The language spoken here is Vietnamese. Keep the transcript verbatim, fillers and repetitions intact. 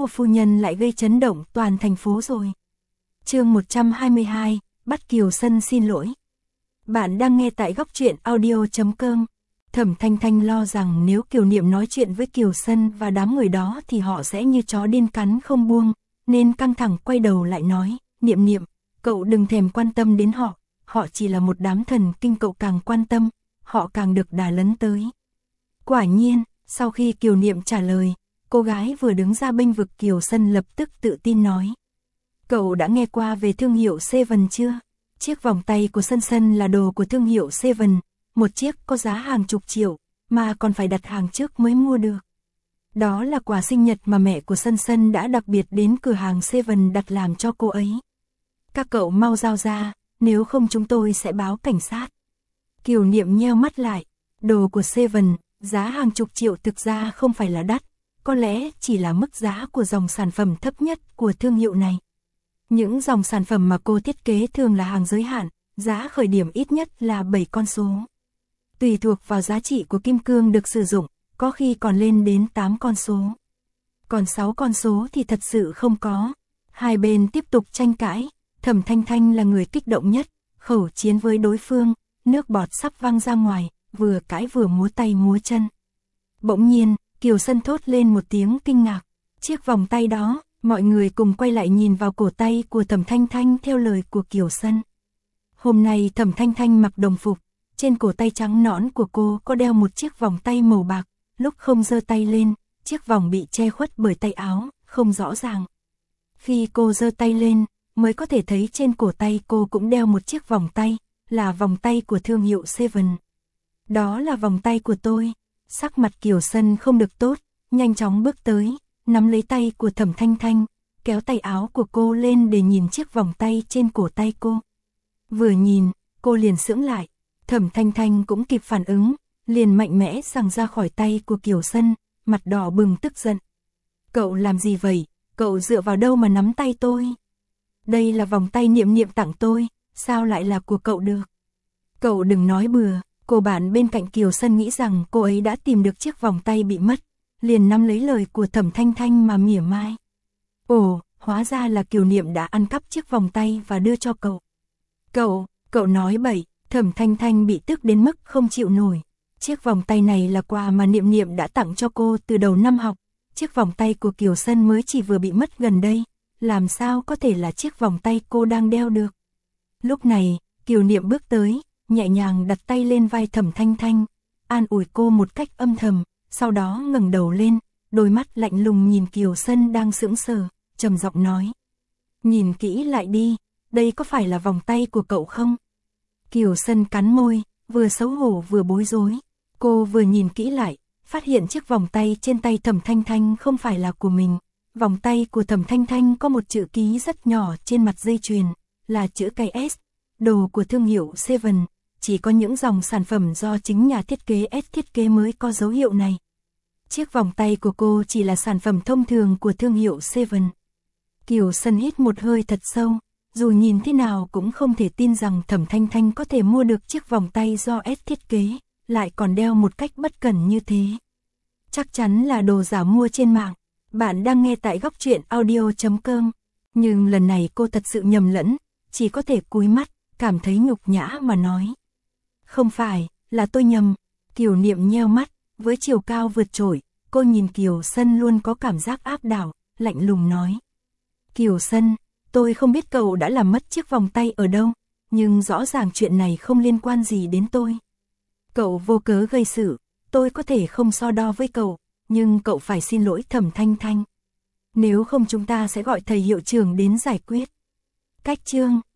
của phu nhân lại gây chấn động toàn thành phố rồi. Chương một trăm hai mươi hai, bắt Kiều Sân xin lỗi. Bạn đang nghe tại góc truyện audio chấm com. Thẩm Thanh Thanh lo rằng nếu Kiều Niệm nói chuyện với Kiều Sân và đám người đó thì họ sẽ như chó điên cắn không buông, nên căng thẳng quay đầu lại nói, Niệm Niệm, cậu đừng thèm quan tâm đến họ, họ chỉ là một đám thần kinh, cậu càng quan tâm, họ càng được đà lấn tới. Quả nhiên, sau khi Kiều Niệm trả lời, cô gái vừa đứng ra bênh vực Kiều Sân lập tức tự tin nói. Cậu đã nghe qua về thương hiệu Seven chưa? Chiếc vòng tay của Sân Sân là đồ của thương hiệu Seven, một chiếc có giá hàng chục triệu, mà còn phải đặt hàng trước mới mua được. Đó là quà sinh nhật mà mẹ của Sân Sân đã đặc biệt đến cửa hàng Seven đặt làm cho cô ấy. Các cậu mau giao ra, nếu không chúng tôi sẽ báo cảnh sát. Kiều Niệm nheo mắt lại, đồ của Seven, giá hàng chục triệu thực ra không phải là đắt, có lẽ chỉ là mức giá của dòng sản phẩm thấp nhất của thương hiệu này. Những dòng sản phẩm mà cô thiết kế thường là hàng giới hạn, giá khởi điểm ít nhất là bảy con số. Tùy thuộc vào giá trị của kim cương được sử dụng, có khi còn lên đến tám con số. Còn sáu con số thì thật sự không có. Hai bên tiếp tục tranh cãi, Thẩm Thanh Thanh là người kích động nhất, khẩu chiến với đối phương, nước bọt sắp văng ra ngoài, vừa cãi vừa múa tay múa chân. Bỗng nhiên, Kiều Sân thốt lên một tiếng kinh ngạc, chiếc vòng tay đó, mọi người cùng quay lại nhìn vào cổ tay của Thẩm Thanh Thanh theo lời của Kiều Sân. Hôm nay Thẩm Thanh Thanh mặc đồng phục, trên cổ tay trắng nõn của cô có đeo một chiếc vòng tay màu bạc, lúc không giơ tay lên, chiếc vòng bị che khuất bởi tay áo, không rõ ràng. Khi cô giơ tay lên, mới có thể thấy trên cổ tay cô cũng đeo một chiếc vòng tay, là vòng tay của thương hiệu Seven. Đó là vòng tay của tôi. Sắc mặt Kiều Sân không được tốt, nhanh chóng bước tới, nắm lấy tay của Thẩm Thanh Thanh, kéo tay áo của cô lên để nhìn chiếc vòng tay trên cổ tay cô. Vừa nhìn, cô liền sững lại, Thẩm Thanh Thanh cũng kịp phản ứng, liền mạnh mẽ giằng ra khỏi tay của Kiều Sân, mặt đỏ bừng tức giận. Cậu làm gì vậy? Cậu dựa vào đâu mà nắm tay tôi? Đây là vòng tay Niệm Niệm tặng tôi, sao lại là của cậu được? Cậu đừng nói bừa. Cô bạn bên cạnh Kiều Sân nghĩ rằng cô ấy đã tìm được chiếc vòng tay bị mất, liền nắm lấy lời của Thẩm Thanh Thanh mà mỉa mai. Ồ, hóa ra là Kiều Niệm đã ăn cắp chiếc vòng tay và đưa cho cậu. Cậu, cậu nói bậy. Thẩm Thanh Thanh bị tức đến mức không chịu nổi. Chiếc vòng tay này là quà mà Niệm Niệm đã tặng cho cô từ đầu năm học. Chiếc vòng tay của Kiều Sân mới chỉ vừa bị mất gần đây, làm sao có thể là chiếc vòng tay cô đang đeo được. Lúc này, Kiều Niệm bước tới, nhẹ nhàng đặt tay lên vai Thẩm Thanh Thanh, an ủi cô một cách âm thầm, sau đó ngẩng đầu lên, đôi mắt lạnh lùng nhìn Kiều Sân đang sững sờ, trầm giọng nói. Nhìn kỹ lại đi, đây có phải là vòng tay của cậu không? Kiều Sân cắn môi, vừa xấu hổ vừa bối rối. Cô vừa nhìn kỹ lại, phát hiện chiếc vòng tay trên tay Thẩm Thanh Thanh không phải là của mình. Vòng tay của Thẩm Thanh Thanh có một chữ ký rất nhỏ trên mặt dây chuyền, là chữ cái S, đồ của thương hiệu Seven. Chỉ có những dòng sản phẩm do chính nhà thiết kế S thiết kế mới có dấu hiệu này. Chiếc vòng tay của cô chỉ là sản phẩm thông thường của thương hiệu Seven. Kiều Sân hít một hơi thật sâu, dù nhìn thế nào cũng không thể tin rằng Thẩm Thanh Thanh có thể mua được chiếc vòng tay do S thiết kế, lại còn đeo một cách bất cẩn như thế. Chắc chắn là đồ giả mua trên mạng. Bạn đang nghe tại góc truyện audio chấm com. Nhưng lần này cô thật sự nhầm lẫn, chỉ có thể cúi mắt, cảm thấy nhục nhã mà nói. Không phải, là tôi nhầm. Kiều Niệm nheo mắt, với chiều cao vượt trội, cô nhìn Kiều Sân luôn có cảm giác áp đảo, lạnh lùng nói. Kiều Sân, tôi không biết cậu đã làm mất chiếc vòng tay ở đâu, nhưng rõ ràng chuyện này không liên quan gì đến tôi. Cậu vô cớ gây sự, tôi có thể không so đo với cậu, nhưng cậu phải xin lỗi Thẩm Thanh Thanh. Nếu không chúng ta sẽ gọi thầy hiệu trưởng đến giải quyết. Cách chương